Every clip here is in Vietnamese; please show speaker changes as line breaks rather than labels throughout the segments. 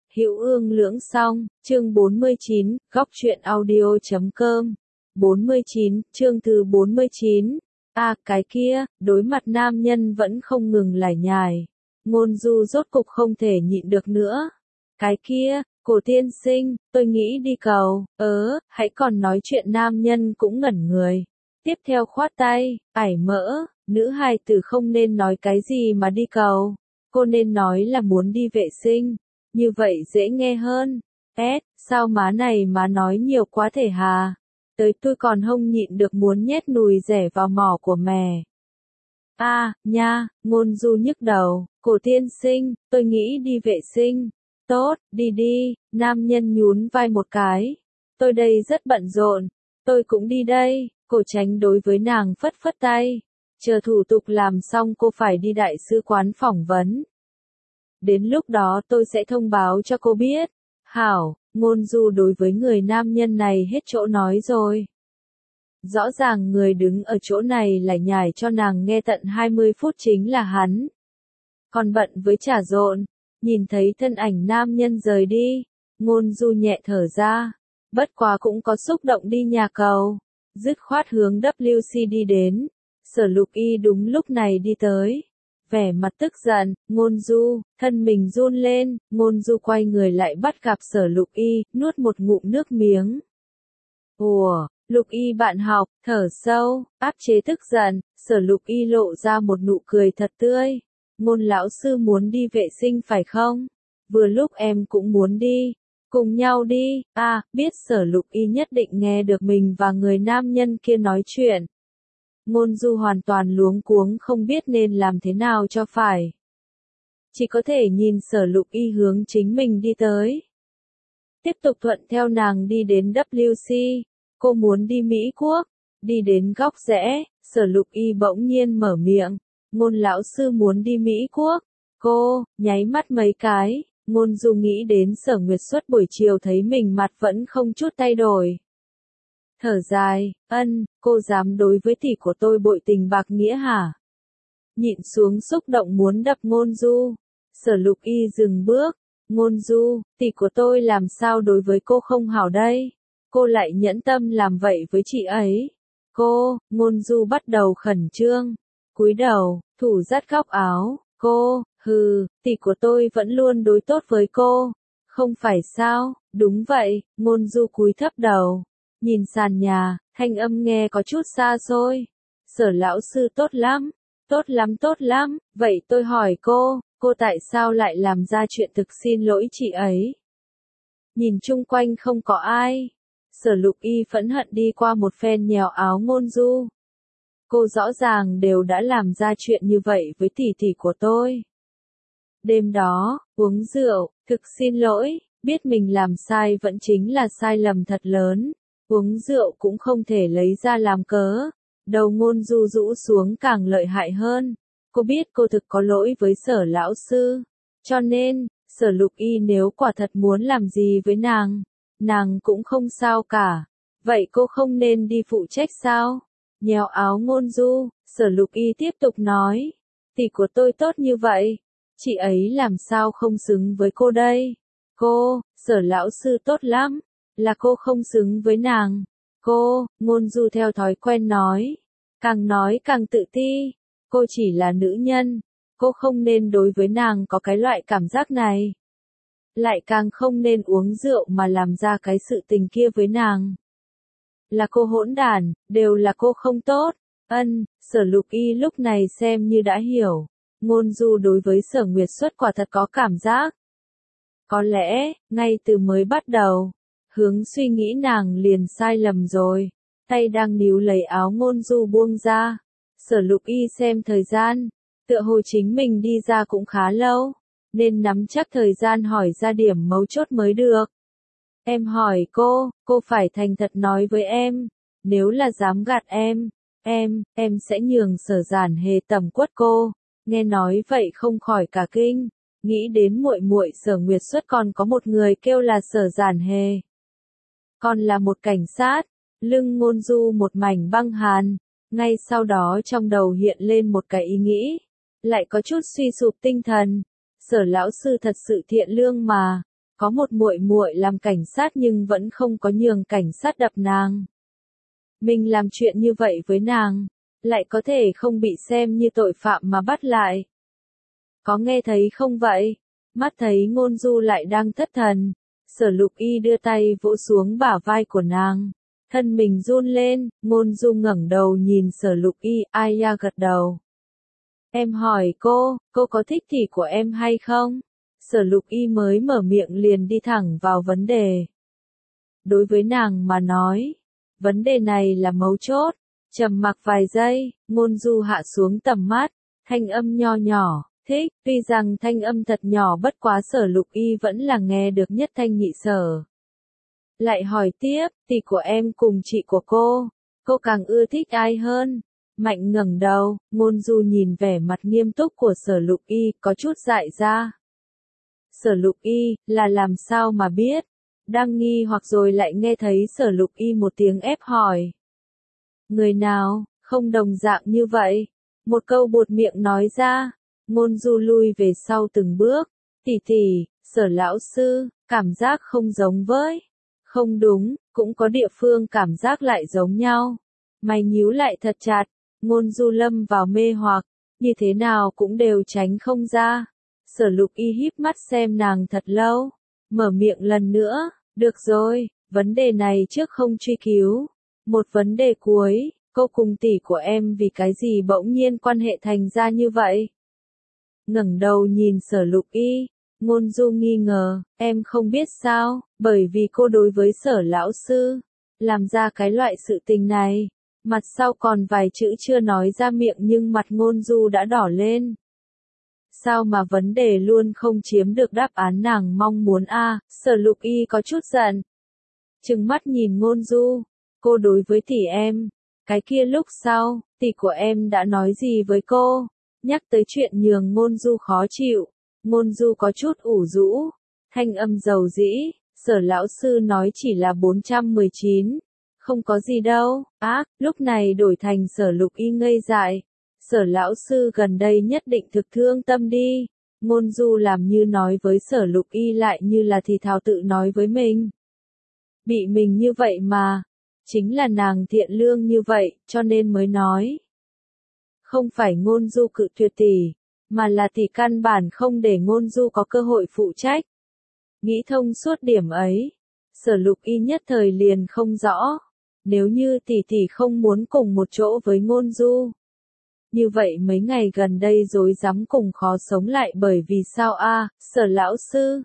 Hữu Ương Lưỡng Song, chương 49, góc truyện audio.com. 49, chương thứ 49. Cái kia, đối mặt nam nhân vẫn không ngừng lải nhải. Ngôn Du rốt cục không thể nhịn được nữa. Cái kia, Cổ tiên sinh, tôi nghĩ đi cầu. Hãy còn nói chuyện nam nhân cũng ngẩn người. Tiếp theo khoát tay, ải mỡ, nữ hài tử không nên nói cái gì mà đi cầu. Cô nên nói là muốn đi vệ sinh. Như vậy dễ nghe hơn. Sao má này má nói nhiều quá thể hà. Tới tôi còn không nhịn được muốn nhét nùi rẻ vào mỏ của mè. Nha, Ngôn Du nhức đầu. Cổ tiên sinh, tôi nghĩ đi vệ sinh. Tốt, đi đi, nam nhân nhún vai một cái. Tôi đây rất bận rộn. Tôi cũng đi đây. Cổ Tránh đối với nàng phất phất tay. Chờ thủ tục làm xong cô phải đi đại sứ quán phỏng vấn. Đến lúc đó tôi sẽ thông báo cho cô biết. Hảo, Ngôn Du đối với người nam nhân này hết chỗ nói rồi. Rõ ràng người đứng ở chỗ này lải nhải cho nàng nghe tận 20 phút chính là hắn. Còn bận với trà rộn, nhìn thấy thân ảnh nam nhân rời đi, Ngôn Du nhẹ thở ra. Bất quá cũng có xúc động đi nhà cầu, dứt khoát hướng WC đi đến. Sở Lục Y đúng lúc này đi tới. Vẻ mặt tức giận, Ngôn Du, thân mình run lên, Ngôn Du quay người lại bắt gặp Sở Lục Y, nuốt một ngụm nước miếng. Lục Y bạn học, thở sâu, áp chế tức giận, Sở Lục Y lộ ra một nụ cười thật tươi. Ngôn lão sư muốn đi vệ sinh phải không? Vừa lúc em cũng muốn đi. Cùng nhau đi. Biết Sở Lục Y nhất định nghe được mình và người nam nhân kia nói chuyện. Ngôn Du hoàn toàn luống cuống không biết nên làm thế nào cho phải. Chỉ có thể nhìn Sở Lục Y hướng chính mình đi tới. Tiếp tục thuận theo nàng đi đến WC. Cô muốn đi Mỹ Quốc. Đi đến góc rẽ, Sở Lục Y bỗng nhiên mở miệng. Ngôn lão sư muốn đi Mỹ Quốc. Cô, nháy mắt mấy cái. Ngôn Du nghĩ đến Sở Nguyệt Xuất buổi chiều thấy mình mặt vẫn không chút thay đổi. Thở dài, cô dám đối với tỷ của tôi bội tình bạc nghĩa hả? Nhịn xuống xúc động muốn đập Ngôn Du. Sở Lục Y dừng bước. Ngôn Du, tỷ của tôi làm sao đối với cô không hảo đây? Cô lại nhẫn tâm làm vậy với chị ấy. Ngôn Du bắt đầu khẩn trương. Cúi đầu, thủ dắt góc áo. Tỷ của tôi vẫn luôn đối tốt với cô. Không phải sao? Đúng vậy, Ngôn Du cúi thấp đầu. Nhìn sàn nhà, thanh âm nghe có chút xa xôi. Sở lão sư tốt lắm. Tốt lắm. Vậy tôi hỏi cô tại sao lại làm ra chuyện thực xin lỗi chị ấy? Nhìn chung quanh không có ai. Sở Lục Y phẫn hận đi qua một phen nhéo áo Ngôn Du. Cô rõ ràng đều đã làm ra chuyện như vậy với tỷ của tôi. Đêm đó, uống rượu, thực xin lỗi, biết mình làm sai vẫn chính là sai lầm thật lớn. Uống rượu cũng không thể lấy ra làm cớ. Đầu Ngôn Du rũ xuống càng lợi hại hơn. Cô biết cô thực có lỗi với Sở lão sư. Cho nên, Sở Lục Y nếu quả thật muốn làm gì với nàng cũng không sao cả. Vậy cô không nên đi phụ trách sao? Nhéo áo Ngôn Du, Sở Lục Y tiếp tục nói. Tỷ của tôi tốt như vậy. Chị ấy làm sao không xứng với cô đây? Sở lão sư tốt lắm. Là cô không xứng với nàng. Ngôn Du theo thói quen nói. Càng nói càng tự ti. Cô chỉ là nữ nhân. Cô không nên đối với nàng có cái loại cảm giác này. Lại càng không nên uống rượu mà làm ra cái sự tình kia với nàng. Là cô hỗn đản, đều là cô không tốt. Sở Lục Y lúc này xem như đã hiểu. Ngôn Du đối với Sở Nguyệt Xuất quả thật có cảm giác. Có lẽ, ngay từ mới bắt đầu, hướng suy nghĩ nàng liền sai lầm rồi. Tay đang níu lấy áo Ngôn Du buông ra. Sở Lục Y xem thời gian, tựa hồ chính mình đi ra cũng khá lâu, nên nắm chắc thời gian hỏi ra điểm mấu chốt mới được. Em hỏi cô phải thành thật nói với em. Nếu là dám gạt em sẽ nhường Sở Giản Hề tẩm quất cô. Nghe nói vậy không khỏi cả kinh, nghĩ đến muội muội Sở Nguyệt Xuất còn có một người kêu là Sở Giản Hề. Còn là một cảnh sát. Lưng Ngôn Du một mảnh băng hàn. Ngay sau đó trong đầu hiện lên một cái ý nghĩ, lại có chút suy sụp tinh thần. Sở lão sư thật sự thiện lương mà. Có một muội muội làm cảnh sát nhưng vẫn không có nhường cảnh sát đập nàng. Mình làm chuyện như vậy với nàng, lại có thể không bị xem như tội phạm mà bắt lại. Có nghe thấy không vậy? Mắt thấy Ngôn Du lại đang thất thần, Sở Lục Y đưa tay vỗ xuống bả vai của nàng. Thân mình run lên, Ngôn Du ngẩng đầu nhìn Sở Lục Y, Aya gật đầu. Em hỏi cô có thích tỷ của em hay không? Sở Lục Y mới mở miệng liền đi thẳng vào vấn đề. Đối với nàng mà nói, vấn đề này là mấu chốt. Trầm mặc vài giây, Ngôn Du hạ xuống tầm mắt, thanh âm nho nhỏ, thích, tuy rằng thanh âm thật nhỏ bất quá Sở Lục Y vẫn là nghe được nhất thanh nhị sở. Lại hỏi tiếp, tỷ của em cùng chị của cô càng ưa thích ai hơn? Mạnh ngẩng đầu, Ngôn Du nhìn vẻ mặt nghiêm túc của Sở Lục Y, có chút dại ra. Sở Lục Y, là làm sao mà biết? Đang nghi hoặc rồi lại nghe thấy Sở Lục Y một tiếng ép hỏi. Người nào, không đồng dạng như vậy? Một câu buột miệng nói ra, Ngôn Du lui về sau từng bước. Tỷ tỷ, Sở lão sư, cảm giác không giống với. Không đúng, cũng có địa phương cảm giác lại giống nhau. Mày nhíu lại thật chặt, Ngôn Du lâm vào mê hoặc, như thế nào cũng đều tránh không ra. Sở Lục Y híp mắt xem nàng thật lâu, mở miệng lần nữa, được rồi, vấn đề này trước không truy cứu. Một vấn đề cuối, cô cùng tỷ của em vì cái gì bỗng nhiên quan hệ thành ra như vậy? Ngẩng đầu nhìn Sở Lục Y, Ngôn Du nghi ngờ, em không biết sao, bởi vì cô đối với Sở lão sư, làm ra cái loại sự tình này. Mặt sau còn vài chữ chưa nói ra miệng nhưng mặt Ngôn Du đã đỏ lên. Sao mà vấn đề luôn không chiếm được đáp án nàng mong muốn a? Sở Lục Y có chút giận. Trừng mắt nhìn Ngôn Du, cô đối với tỷ em, cái kia lúc sau, tỷ của em đã nói gì với cô? Nhắc tới chuyện nhường Ngôn Du khó chịu, Ngôn Du có chút ủ rũ, thanh âm dầu dĩ, Sở lão sư nói chỉ là 419, không có gì đâu. Lúc này đổi thành Sở Lục Y ngây dại. Sở lão sư gần đây nhất định thực thương tâm đi. Ngôn Du làm như nói với Sở Lục Y lại như là thì thào tự nói với mình. Bị mình như vậy mà, chính là nàng thiện lương như vậy, cho nên mới nói. Không phải Ngôn Du cự tuyệt tỷ, mà là tỷ căn bản không để Ngôn Du có cơ hội phụ trách. Nghĩ thông suốt điểm ấy, Sở Lục Y nhất thời liền không rõ. Nếu như tỷ không muốn cùng một chỗ với Ngôn Du, như vậy mấy ngày gần đây rối rắm cùng khó sống lại bởi vì sao a? Sở lão sư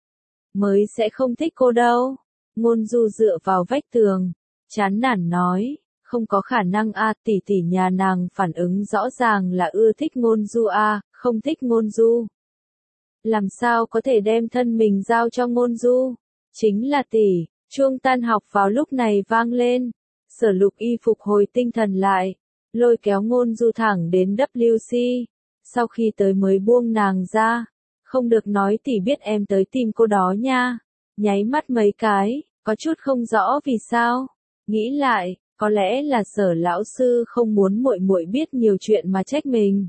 mới sẽ không thích cô đâu. Ngôn Du dựa vào vách tường, chán nản nói, không có khả năng a, tỷ nhà nàng phản ứng rõ ràng là ưa thích Ngôn Du a, không thích Ngôn Du. Làm sao có thể đem thân mình giao cho Ngôn Du? Chính là tỷ. Chuông tan học vào lúc này vang lên. Sở Lục Y phục hồi tinh thần lại, lôi kéo Ngôn Du thẳng đến WC. Sau khi tới mới buông nàng ra. Không được nói tỷ biết em tới tìm cô đó nha. Nháy mắt mấy cái, có chút không rõ vì sao. Nghĩ lại, có lẽ là Sở lão sư không muốn muội muội biết nhiều chuyện mà trách mình.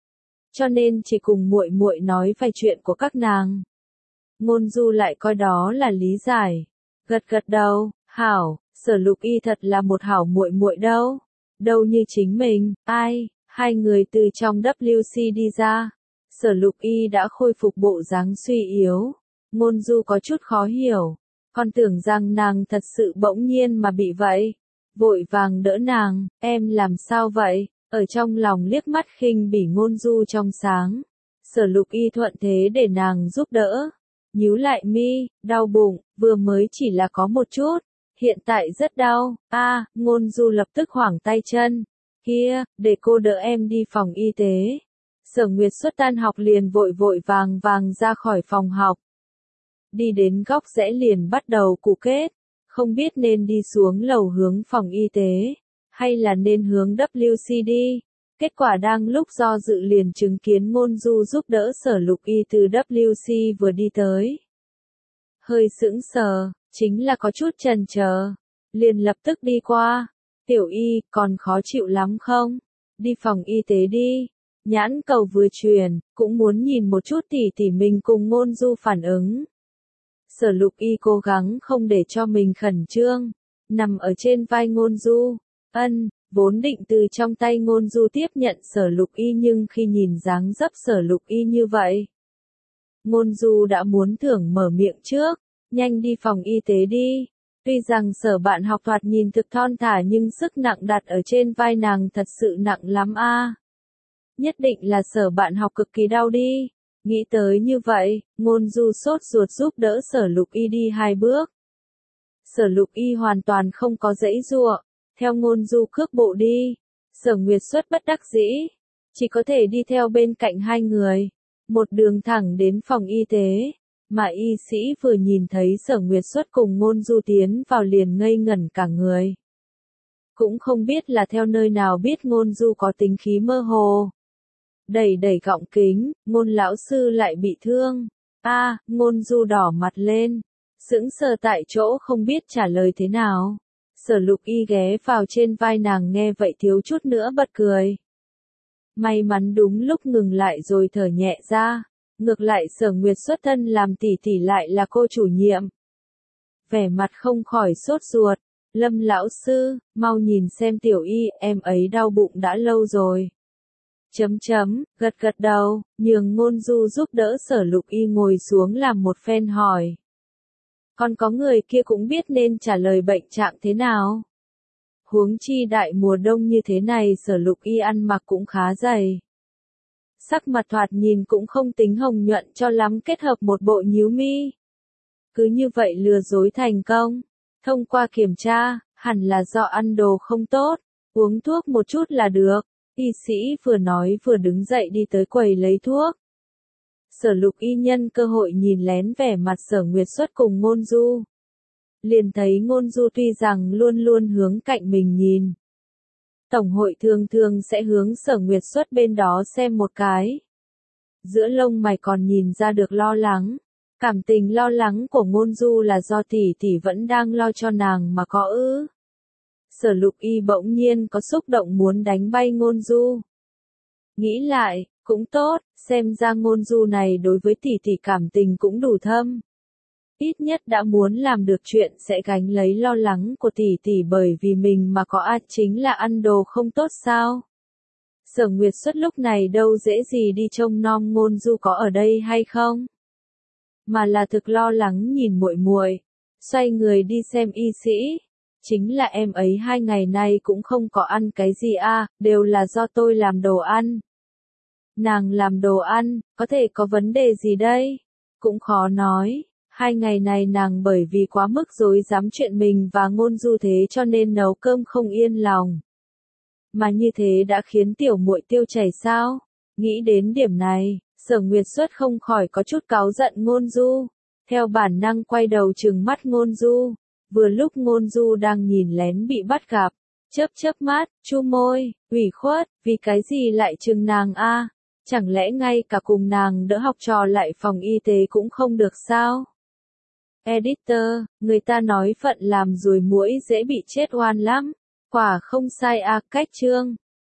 Cho nên chỉ cùng muội muội nói vài chuyện của các nàng. Ngôn Du lại coi đó là lý giải. Gật gật đầu, hảo, Sở Lục Y thật là một hảo muội muội đâu. Đâu như chính mình, ai, hai người từ trong WC đi ra. Sở Lục Y đã khôi phục bộ dáng suy yếu. Ngôn Du có chút khó hiểu. Còn tưởng rằng nàng thật sự bỗng nhiên mà bị vậy. Vội vàng đỡ nàng, em làm sao vậy? Ở trong lòng liếc mắt khinh bỉ Ngôn Du trong sáng. Sở Lục Y thuận thế để nàng giúp đỡ. Nhíu lại mi, đau bụng, vừa mới chỉ là có một chút, hiện tại rất đau. Ngôn Du lập tức hoảng tay chân. Kia, để cô đỡ em đi phòng y tế. Sở Nguyệt Xuất tan học liền vội vội vàng vàng ra khỏi phòng học. Đi đến góc rẽ liền bắt đầu cụ kết, không biết nên đi xuống lầu hướng phòng y tế, hay là nên hướng WC đi. Kết quả đang lúc do dự liền chứng kiến Ngôn Du giúp đỡ Sở Lục Y từ WC vừa đi tới. Hơi sững sờ, chính là có chút chần chờ, liền lập tức đi qua. Tiểu Y, còn khó chịu lắm không? Đi phòng y tế đi. Nhãn cầu vừa truyền, cũng muốn nhìn một chút tỷ mình cùng Ngôn Du phản ứng. Sở Lục Y cố gắng không để cho mình khẩn trương, nằm ở trên vai Ngôn Du. Vốn định từ trong tay Ngôn Du tiếp nhận Sở Lục Y nhưng khi nhìn dáng dấp Sở Lục Y như vậy, Ngôn Du đã muốn thưởng mở miệng trước, nhanh đi phòng y tế đi. Tuy rằng Sở Bạn Học thoạt nhìn thực thon thả nhưng sức nặng đặt ở trên vai nàng thật sự nặng lắm a. Nhất định là Sở Bạn Học cực kỳ đau đi. Nghĩ tới như vậy, Ngôn Du sốt ruột giúp đỡ Sở Lục Y đi 2 bước. Sở Lục Y hoàn toàn không có giãy giụa, theo Ngôn Du cước bộ đi. Sở Nguyệt Xuất bất đắc dĩ, chỉ có thể đi theo bên cạnh hai người, một đường thẳng đến phòng y tế, mà y sĩ vừa nhìn thấy Sở Nguyệt Xuất cùng Ngôn Du tiến vào liền ngây ngẩn cả người. Cũng không biết là theo nơi nào biết Ngôn Du có tính khí mơ hồ. Đẩy đẩy gọng kính, Ngôn lão sư lại bị thương. Ngôn Du đỏ mặt lên, sững sờ tại chỗ không biết trả lời thế nào. Sở Lục Y ghé vào trên vai nàng nghe vậy thiếu chút nữa bật cười. May mắn đúng lúc ngừng lại rồi thở nhẹ ra. Ngược lại Sở Nguyệt xuất thân làm tỷ tỷ lại là cô chủ nhiệm. Vẻ mặt không khỏi sốt ruột. Lâm lão sư, mau nhìn xem Tiểu Y, em ấy đau bụng đã lâu rồi. Gật gật đầu, nhường Ngôn Du giúp đỡ Sở Lục Y ngồi xuống làm một phen hỏi. Còn có người kia cũng biết nên trả lời bệnh trạng thế nào. Huống chi đại mùa đông như thế này Sở Lục Y ăn mặc cũng khá dày. Sắc mặt thoạt nhìn cũng không tính hồng nhuận cho lắm kết hợp một bộ nhíu mi. Cứ như vậy lừa dối thành công. Thông qua kiểm tra, hẳn là do ăn đồ không tốt, uống thuốc một chút là được. Y sĩ vừa nói vừa đứng dậy đi tới quầy lấy thuốc. Sở Lục Y nhân cơ hội nhìn lén vẻ mặt Sở Nguyệt Xuất cùng Ngôn Du. Liền thấy Ngôn Du tuy rằng luôn luôn hướng cạnh mình nhìn. Tổng hội thường thường sẽ hướng Sở Nguyệt Xuất bên đó xem một cái. Giữa lông mày còn nhìn ra được lo lắng. Cảm tình lo lắng của Ngôn Du là do tỷ tỷ vẫn đang lo cho nàng mà có ư. Sở Lục Y bỗng nhiên có xúc động muốn đánh bay Ngôn Du. Nghĩ lại, cũng tốt, xem ra Ngôn Du này đối với tỷ tỷ cảm tình cũng đủ thâm. Ít nhất đã muốn làm được chuyện sẽ gánh lấy lo lắng của tỷ tỷ bởi vì mình mà có chính là ăn đồ không tốt sao. Sở Nguyệt Xuất lúc này đâu dễ gì đi trông nom Ngôn Du có ở đây hay không. Mà là thực lo lắng nhìn muội muội, xoay người đi xem y sĩ. Chính là em ấy 2 ngày nay cũng không có ăn cái gì đều là do tôi làm đồ ăn. Nàng làm đồ ăn, có thể có vấn đề gì đây? Cũng khó nói, 2 ngày này nàng bởi vì quá mức dối dám chuyện mình và Ngôn Du thế cho nên nấu cơm không yên lòng. Mà như thế đã khiến tiểu muội tiêu chảy sao? Nghĩ đến điểm này, Sở Nguyệt Xuất không khỏi có chút cáu giận Ngôn Du. Theo bản năng quay đầu trừng mắt Ngôn Du. Vừa lúc Ngôn Du đang nhìn lén bị bắt gặp, chớp mắt, chu môi, ủy khuất, vì cái gì lại trừng nàng chẳng lẽ ngay cả cùng nàng đỡ học trò lại phòng y tế cũng không được sao? Editor, người ta nói phận làm ruồi muỗi dễ bị chết oan lắm, quả không sai cách chương.